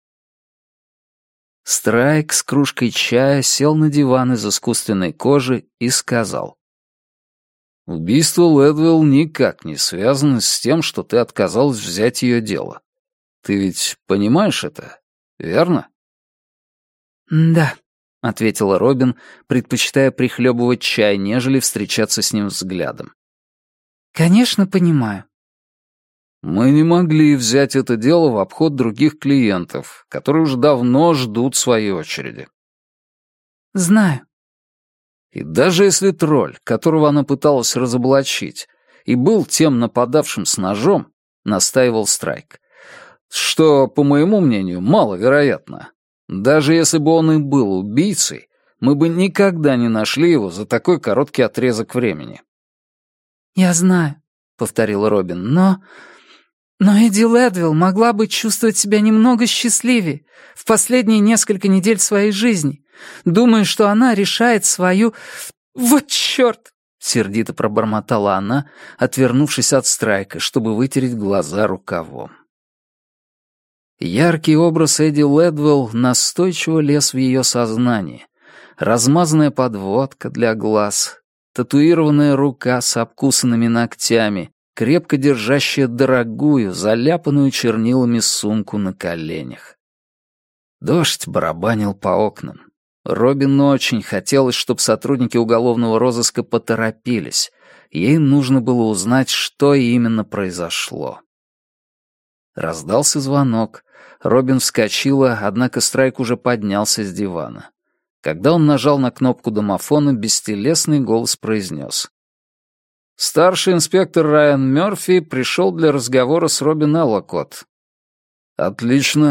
Speaker 1: Страйк с кружкой чая сел на диван из искусственной кожи и сказал: «Убийство Лэдвелл никак не связано с тем, что ты отказалась взять ее дело. Ты ведь понимаешь это, верно?»
Speaker 2: «Да», — ответила
Speaker 1: Робин, предпочитая прихлебывать чай, нежели встречаться с ним взглядом.
Speaker 2: «Конечно, понимаю».
Speaker 1: «Мы не могли взять это дело в обход других клиентов, которые уже давно ждут своей очереди».
Speaker 2: «Знаю».
Speaker 1: «И даже если тролль, которого она пыталась разоблачить, и был тем нападавшим с ножом, — настаивал Страйк, — что, по моему мнению, маловероятно. Даже если бы он и был убийцей, мы бы никогда не нашли его за такой короткий отрезок времени».
Speaker 2: «Я знаю», — повторила Робин, — «но Эдди Лэдвилл могла бы чувствовать себя немного счастливее в последние несколько недель своей жизни, думая, что она решает свою... Вот чёрт!» — сердито пробормотала она, отвернувшись от Страйка, чтобы вытереть глаза рукавом.
Speaker 1: Яркий образ Эдди Лэдвелл настойчиво лез в ее сознание. Размазанная подводка для глаз, татуированная рука с обкусанными ногтями, крепко держащая дорогую, заляпанную чернилами сумку на коленях. Дождь барабанил по окнам. Робин очень хотелось, чтобы сотрудники уголовного розыска поторопились. Ей нужно было узнать, что именно произошло. Раздался звонок. Робин вскочила, однако Страйк уже поднялся с дивана. Когда он нажал на кнопку домофона, бестелесный голос произнес: «Старший инспектор Райан Мёрфи пришел для разговора с Робин Эллокотт». «Отлично.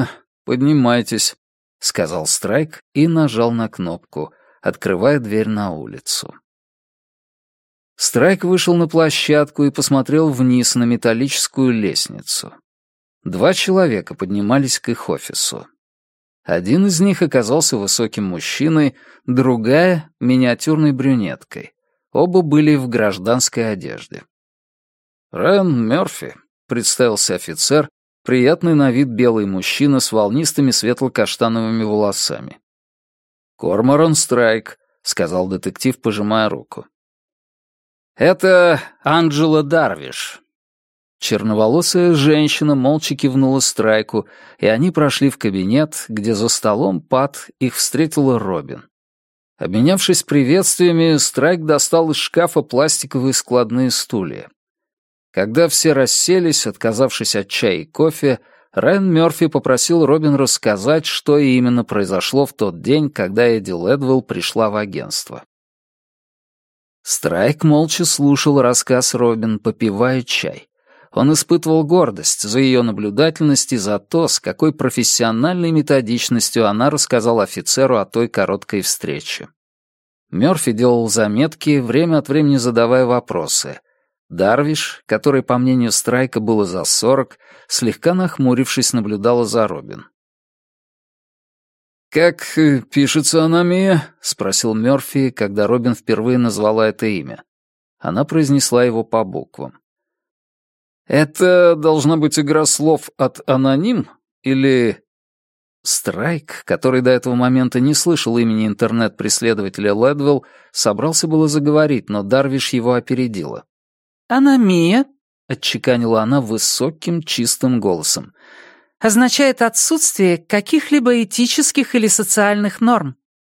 Speaker 1: поднимайтесь», — сказал Страйк и нажал на кнопку, открывая дверь на улицу. Страйк вышел на площадку и посмотрел вниз на металлическую лестницу. 2 человека поднимались к их офису. Один из них оказался высоким мужчиной, другая — миниатюрной брюнеткой. Оба были в гражданской одежде. «Рэн Мёрфи», — представился офицер, приятный на вид белый мужчина с волнистыми светло-каштановыми волосами. «Корморан Страйк», — сказал детектив, пожимая руку. «Это Анджела Дарвиш». Черноволосая женщина молча кивнула Страйку, и они прошли в кабинет, где за столом Пат их встретила Робин. Обменявшись приветствиями, Страйк достал из шкафа пластиковые складные стулья. Когда все расселись, отказавшись от чая и кофе, Райан Мёрфи попросил Робин рассказать, что именно произошло в тот день, когда Эдди Лэдвелл пришла в агентство. Страйк молча слушал рассказ Робин, попивая чай. Он испытывал гордость за ее наблюдательность и за то, с какой профессиональной методичностью она рассказала офицеру о той короткой встрече. Мёрфи делал заметки, время от времени задавая вопросы. Дарвиш, который, по мнению Страйка, было за 40, слегка нахмурившись, наблюдала за Робин. «Как пишется аномия?» — спросил Мёрфи, когда Робин впервые назвала это имя. Она произнесла его по буквам. «Это должна быть игра слов от аноним или...» Страйк, который до этого момента не слышал имени интернет-преследователя Лэдвелл, собрался было заговорить, но Дарвиш его опередила.
Speaker 2: «Аномия», —
Speaker 1: отчеканила она высоким, чистым голосом,
Speaker 2: означает отсутствие каких-либо этических или социальных норм.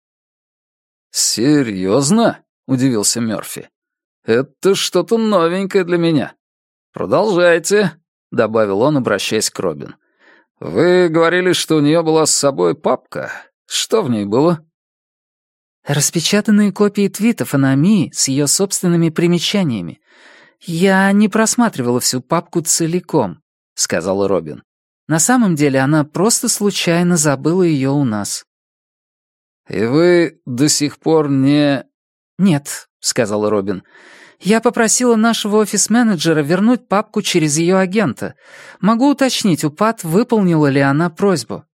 Speaker 1: «Серьезно?» — удивился Мёрфи. «Это что-то новенькое для меня. Продолжайте», — добавил он, обращаясь к Робин. «Вы говорили, что у нее была с собой папка. Что в ней было?»
Speaker 2: Распечатанные копии твитов аномии с ее собственными примечаниями. Я не просматривала всю папку целиком», — сказала Робин. «На самом деле она просто случайно забыла ее у нас».
Speaker 1: «И вы до сих пор не...»
Speaker 2: «Нет», — сказала Робин. «Я попросила нашего офис-менеджера вернуть папку через ее агента. Могу уточнить, у Пат, выполнила ли она просьбу».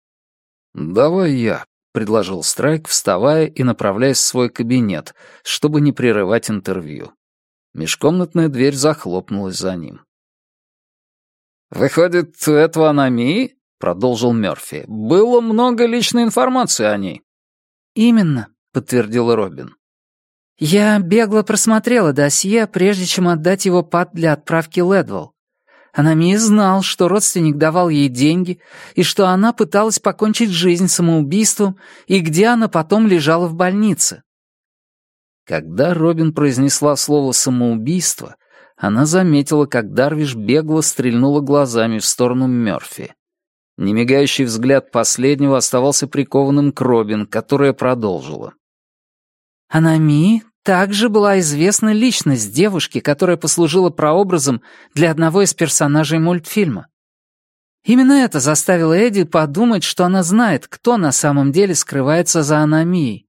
Speaker 1: «Давай я», — предложил Страйк, вставая и направляясь в свой кабинет, чтобы не прерывать интервью. Межкомнатная дверь захлопнулась за ним. «Выходит, у этого аномии, — продолжил Мёрфи, — было много личной информации о ней».
Speaker 2: «Именно», — подтвердила Робин. «Я бегло просмотрела досье, прежде чем отдать его Пат для отправки Лэдвелл. Аномия знал, что родственник давал ей деньги, и что она пыталась покончить жизнь самоубийством, и где она потом лежала в больнице». Когда Робин произнесла слово «самоубийство», она заметила, как Дарвиш бегло стрельнула глазами в сторону Мёрфи. Немигающий взгляд последнего оставался прикованным к Робин, которая продолжила. Аномии также была известна личность девушки, которая послужила прообразом для одного из персонажей мультфильма. Именно это заставило Эдди подумать, что она знает, кто на самом деле скрывается за аномией.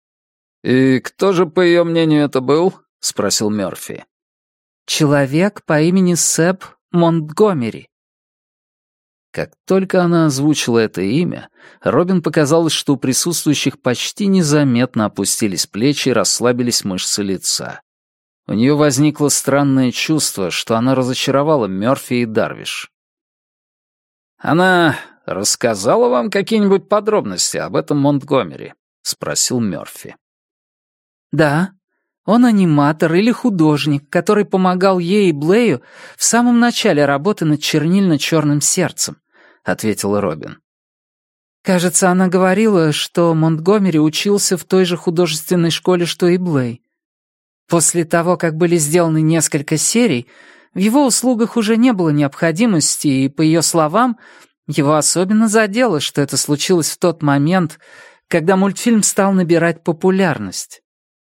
Speaker 1: «И кто же, по ее мнению, это был?» — спросил Мёрфи.
Speaker 2: «Человек по имени Сэб Монтгомери».
Speaker 1: Как только она озвучила это имя, Робин показалось, что у присутствующих почти незаметно опустились плечи и расслабились мышцы лица. У нее возникло странное чувство, что она разочаровала Мёрфи и Дарвиш. «Она рассказала вам какие-нибудь подробности об этом Монтгомери?» — спросил Мёрфи.
Speaker 2: «Да, он аниматор или художник, который помогал ей и Блею в самом начале работы над чернильно-черным сердцем», — ответила Робин. «Кажется, она говорила, что Монтгомери учился в той же художественной школе, что и Блей. После того, как были сделаны несколько серий, в его услугах уже не было необходимости, и, по ее словам, его особенно задело, что это случилось в тот момент, когда мультфильм стал набирать популярность».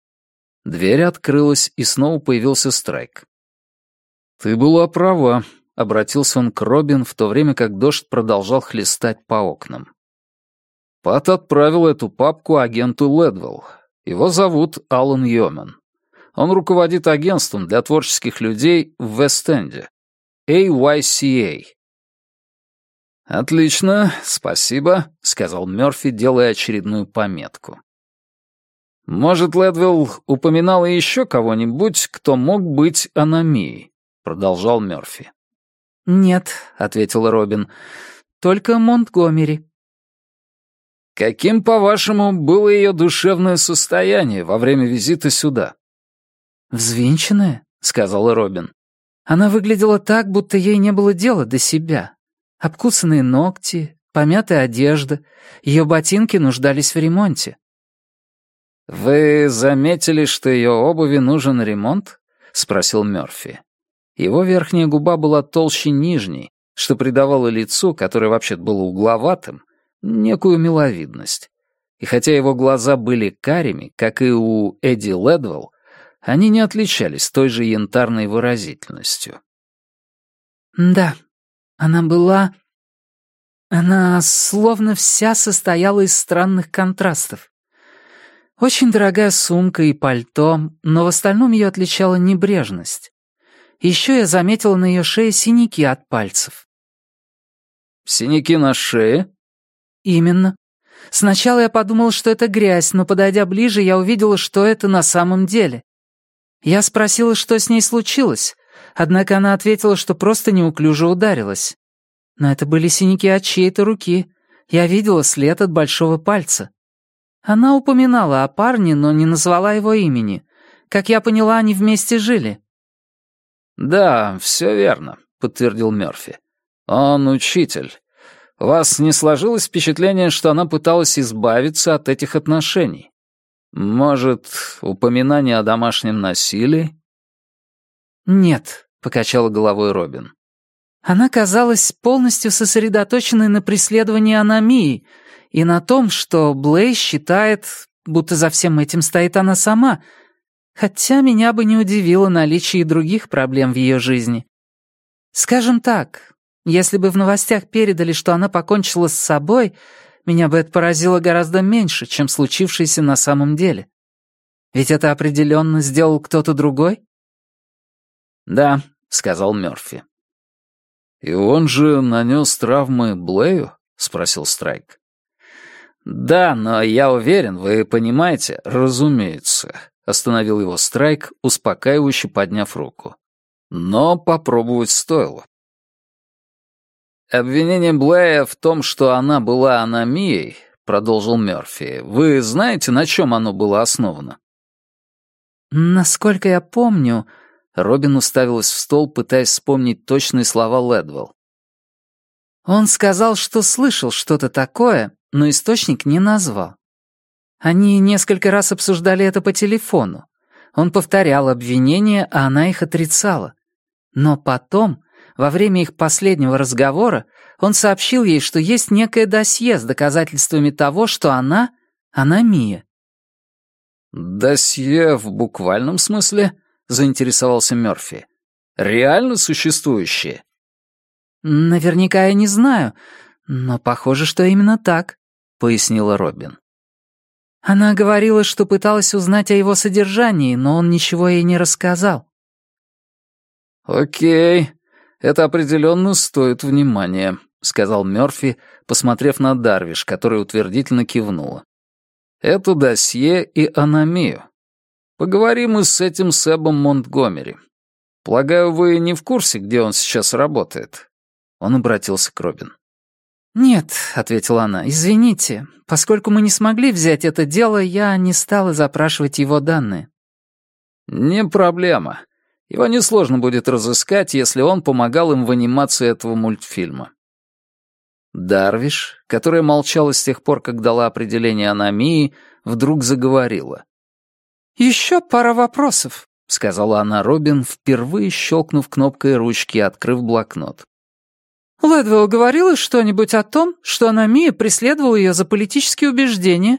Speaker 2: Дверь открылась, и снова появился Страйк. «Ты была права.
Speaker 1: — обратился он к Робин, в то время как дождь продолжал хлестать по окнам. Пат отправил эту папку агенту Лэдвелл. Его зовут Алан Йомен. Он руководит агентством для творческих людей в Вест-Энде. AYCA. «Отлично, спасибо», — сказал Мёрфи, делая очередную пометку. «Может, Лэдвелл упоминала еще кого-нибудь, кто мог быть аномией?» — продолжал Мёрфи.
Speaker 2: «Нет», — ответила Робин, — «только Монтгомери».
Speaker 1: «Каким, по-вашему, было ее душевное состояние во время визита сюда?»
Speaker 2: «Взвинченная», — сказала Робин. «Она выглядела так, будто ей не было дела до себя. Обкусанные ногти, помятая одежда, ее ботинки нуждались в ремонте».
Speaker 1: «Вы заметили, что ее обуви нужен ремонт?» — спросил Мёрфи. Его верхняя губа была толще нижней, что придавало лицу, которое вообще-то было угловатым, некую миловидность. И хотя его глаза были карими, как и у Эдди Лэдвелл, они не отличались той же янтарной выразительностью.
Speaker 2: «Да, она словно вся состояла из странных контрастов. Очень дорогая сумка и пальто, но в остальном ее отличала небрежность. Еще я заметила на ее шее синяки от пальцев».
Speaker 1: «Синяки на шее?»
Speaker 2: «Именно. Сначала я подумала, что это грязь, но, подойдя ближе, я увидела, что это на самом деле. Я спросила, что с ней случилось, однако она ответила, что просто неуклюже ударилась. Но это были синяки от чьей-то руки. Я видела след от большого пальца. Она упоминала о парне, но не назвала его имени. Как я поняла, они вместе жили».
Speaker 1: «Да, все верно», — подтвердил Мёрфи. «Он учитель. У вас не сложилось впечатление, что она пыталась избавиться от этих отношений? Может, упоминание о домашнем насилии?»
Speaker 2: «Нет», — покачала головой Робин. «Она казалась полностью сосредоточенной на преследовании аномии и на том, что Блей считает, будто за всем этим стоит она сама, хотя меня бы не удивило наличие и других проблем в ее жизни. Скажем так, если бы в новостях передали, что она покончила с собой, меня бы это поразило гораздо меньше, чем случившееся на самом деле. Ведь это определенно сделал кто-то другой?»
Speaker 1: «Да», — сказал Мёрфи. «И он же нанес травмы Блею?» — спросил Страйк. «Да, но я уверен, вы понимаете, разумеется», — остановил его Страйк, успокаивающе подняв руку. «Но попробовать стоило». «Обвинение Блея в том, что она была аномией», — продолжил Мёрфи. «Вы знаете, на чем оно было основано?»
Speaker 2: «Насколько я помню...» Робин уставилась в стол, пытаясь вспомнить точные слова Лэдвелл. «Он сказал, что слышал что-то такое, но источник не назвал. Они несколько раз обсуждали это по телефону. Он повторял обвинения, а она их отрицала. Но потом, во время их последнего разговора, он сообщил ей, что есть некое досье с доказательствами того, что она — аномия».
Speaker 1: «Досье в буквальном смысле?» — заинтересовался Мёрфи. «Реально существующее?»
Speaker 2: «Наверняка я не знаю, но похоже, что именно так», — пояснила Робин. Она говорила, что пыталась узнать о его содержании, но он ничего ей не рассказал.
Speaker 1: «Окей, это определенно стоит внимания», — сказал Мёрфи, посмотрев на Дарвиш, которая утвердительно кивнула. «Это досье и аномию. Поговорим и с этим Сэбом Монтгомери. Полагаю, вы не в курсе, где он сейчас работает?» Он обратился к Робин.
Speaker 2: «Нет», — ответила она, — «извините. Поскольку мы не смогли взять это дело, я не стала запрашивать его данные».
Speaker 1: «Не проблема. Его несложно будет разыскать, если он помогал им в анимации этого мультфильма». Дарвиш, которая молчала с тех пор, как дала определение аномии, вдруг заговорила.
Speaker 2: «Еще пара вопросов»,
Speaker 1: — сказала она Робин, впервые щелкнув кнопкой ручки и открыв блокнот.
Speaker 2: «Лэдвелл говорила что-нибудь о том, что аномия преследовала ее за политические убеждения?»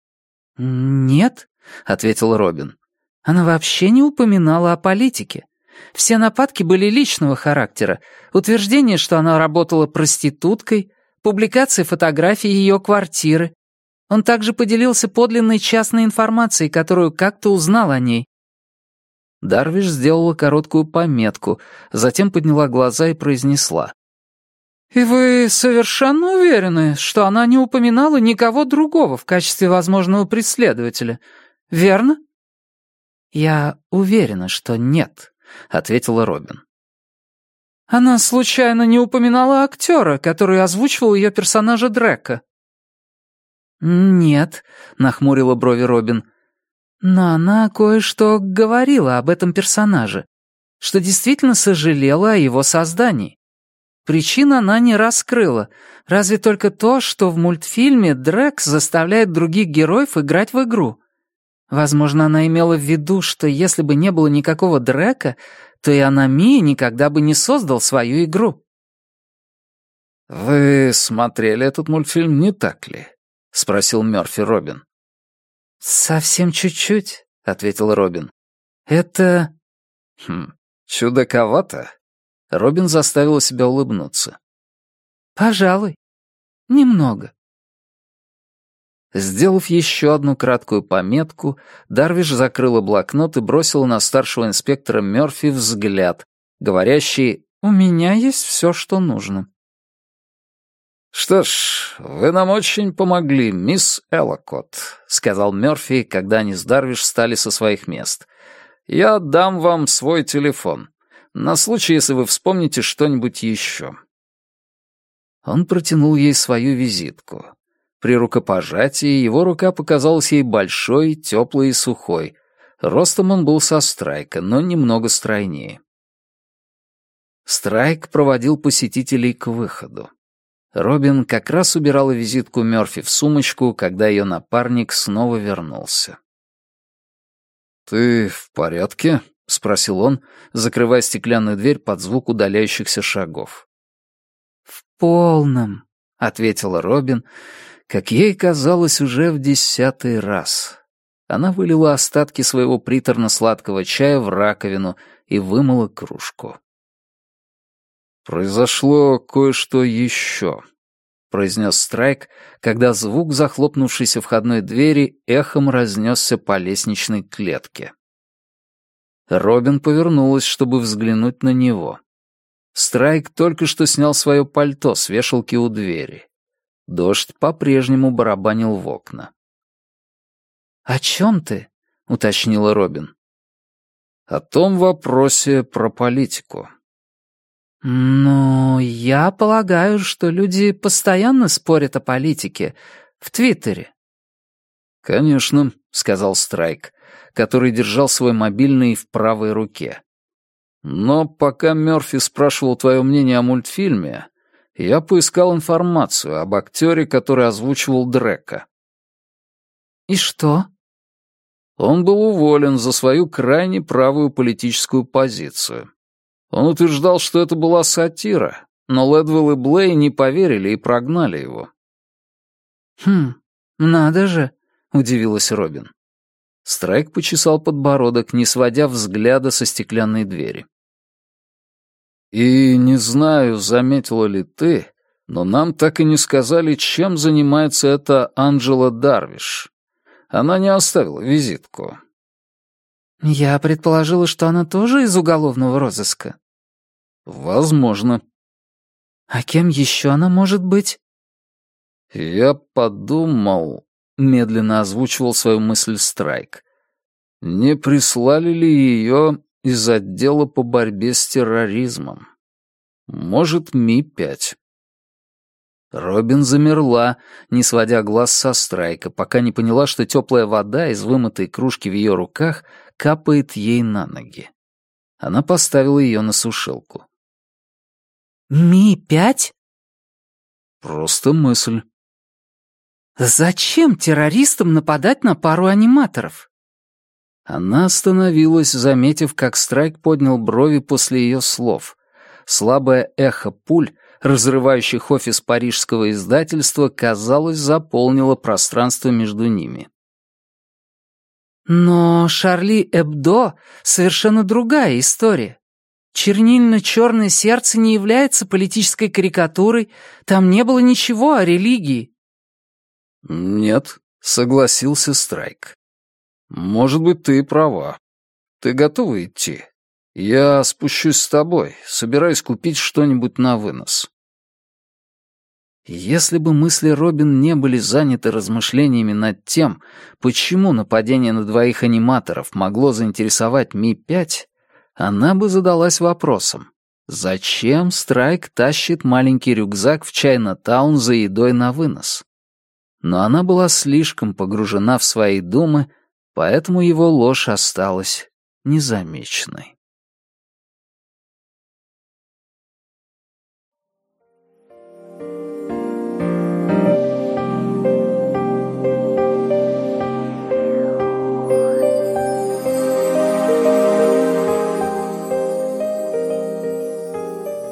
Speaker 2: «Нет», — ответила Робин. «Она вообще не упоминала о политике. Все нападки были личного характера. Утверждение, что она работала проституткой, публикация фотографий ее квартиры. Он также поделился подлинной частной информацией, которую как-то узнал о ней.
Speaker 1: Дарвиш сделала короткую пометку, затем подняла глаза и произнесла.
Speaker 2: «И вы совершенно уверены, что она не упоминала никого другого в качестве возможного преследователя, верно?»
Speaker 1: «Я уверена, что нет», — ответила Робин.
Speaker 2: «Она случайно не упоминала актера, который озвучивал ее персонажа Дрека?»
Speaker 1: «Нет», — нахмурила брови Робин. «Но она кое-что говорила об этом персонаже, что действительно сожалела о его создании. Причин она не раскрыла, разве только то, что в мультфильме Дрек заставляет других героев играть в игру. Возможно, она имела в виду, что если бы не было никакого Дрека, то и Аномия никогда бы не создал свою игру». «Вы смотрели этот мультфильм, не так ли?» — спросил Мёрфи Робин.
Speaker 2: «Совсем чуть-чуть», — ответил Робин.
Speaker 1: «Это...» чудаковато?» Робин заставила себя улыбнуться.
Speaker 2: «Пожалуй. Немного».
Speaker 1: Сделав еще одну краткую пометку, Дарвиш закрыла блокнот и бросила на старшего инспектора Мёрфи взгляд, говорящий «У меня есть все, что нужно». «Что ж, вы нам очень помогли, мисс Эллокотт», — сказал Мёрфи, когда они с Дарвиш встали со своих мест. «Я дам вам свой телефон, на случай, если вы вспомните что-нибудь еще». Он протянул ей свою визитку. При рукопожатии его рука показалась ей большой, теплой и сухой. Ростом он был со Страйка, но немного стройнее. Страйк проводил посетителей к выходу. Робин как раз убирала визитку Мёрфи в сумочку, когда ее напарник снова вернулся. «Ты в порядке?» — спросил он, закрывая стеклянную дверь под звук удаляющихся шагов.
Speaker 2: «В полном»,
Speaker 1: — ответила Робин, как ей казалось уже в 10-й раз. Она вылила остатки своего приторно-сладкого чая в раковину и вымыла кружку. «Произошло кое-что еще», — произнес Страйк, когда звук захлопнувшейся входной двери эхом разнесся по лестничной клетке. Робин повернулась, чтобы взглянуть на него. Страйк только что снял свое пальто с вешалки у двери. Дождь по-прежнему барабанил в окна.
Speaker 2: «О чем ты?» — уточнила Робин.
Speaker 1: «О том вопросе про политику».
Speaker 2: «Ну, я полагаю, что люди постоянно спорят о политике в Твиттере».
Speaker 1: «Конечно», — сказал Страйк, который держал свой мобильный в правой руке. «Но пока Мёрфи спрашивал твое мнение о мультфильме, я поискал информацию об актере, который озвучивал Дрека».
Speaker 2: «И что?»
Speaker 1: Он был уволен за свою крайне правую политическую позицию. Он утверждал, что это была сатира, но Лэдвелл и Блей не поверили и прогнали его.
Speaker 2: Надо же», —
Speaker 1: удивилась Робин. Страйк почесал подбородок, не сводя взгляда со стеклянной двери. «И не знаю, заметила ли ты, но нам так и не сказали, чем занимается эта Анджела Дарвиш. Она не оставила визитку».
Speaker 2: «Я предположила, что она тоже из уголовного розыска».
Speaker 1: «Возможно».
Speaker 2: «А кем еще она может быть?»
Speaker 1: «Я подумал», — медленно озвучивал свою мысль Страйк, «не прислали ли ее из отдела по борьбе с терроризмом? Может, Ми-5». Робин замерла, не сводя глаз со Страйка, пока не поняла, что теплая вода из вымытой кружки в ее руках капает ей на ноги. Она поставила ее на сушилку.
Speaker 2: Ми-5?
Speaker 1: Просто мысль.
Speaker 2: Зачем террористам нападать на пару аниматоров?
Speaker 1: Она остановилась, заметив, как Страйк поднял брови после ее слов. Слабое эхо пуль, разрывающих офис парижского издательства, казалось, заполнило пространство между ними.
Speaker 2: Но Шарли Эбдо — совершенно другая история. «Чернильно-черное сердце» не является политической карикатурой. Там не было ничего о религии».
Speaker 1: «Нет», — согласился Страйк. «Может быть, ты и права. Ты готова идти? Я спущусь с тобой, собираюсь купить что-нибудь на вынос». Если бы мысли Робин не были заняты размышлениями над тем, почему нападение на двоих аниматоров могло заинтересовать Ми-5, она бы задалась вопросом, зачем Страйк тащит маленький рюкзак в Чайна-таун за едой на вынос? Но она была слишком погружена в свои думы, поэтому его ложь осталась незамеченной.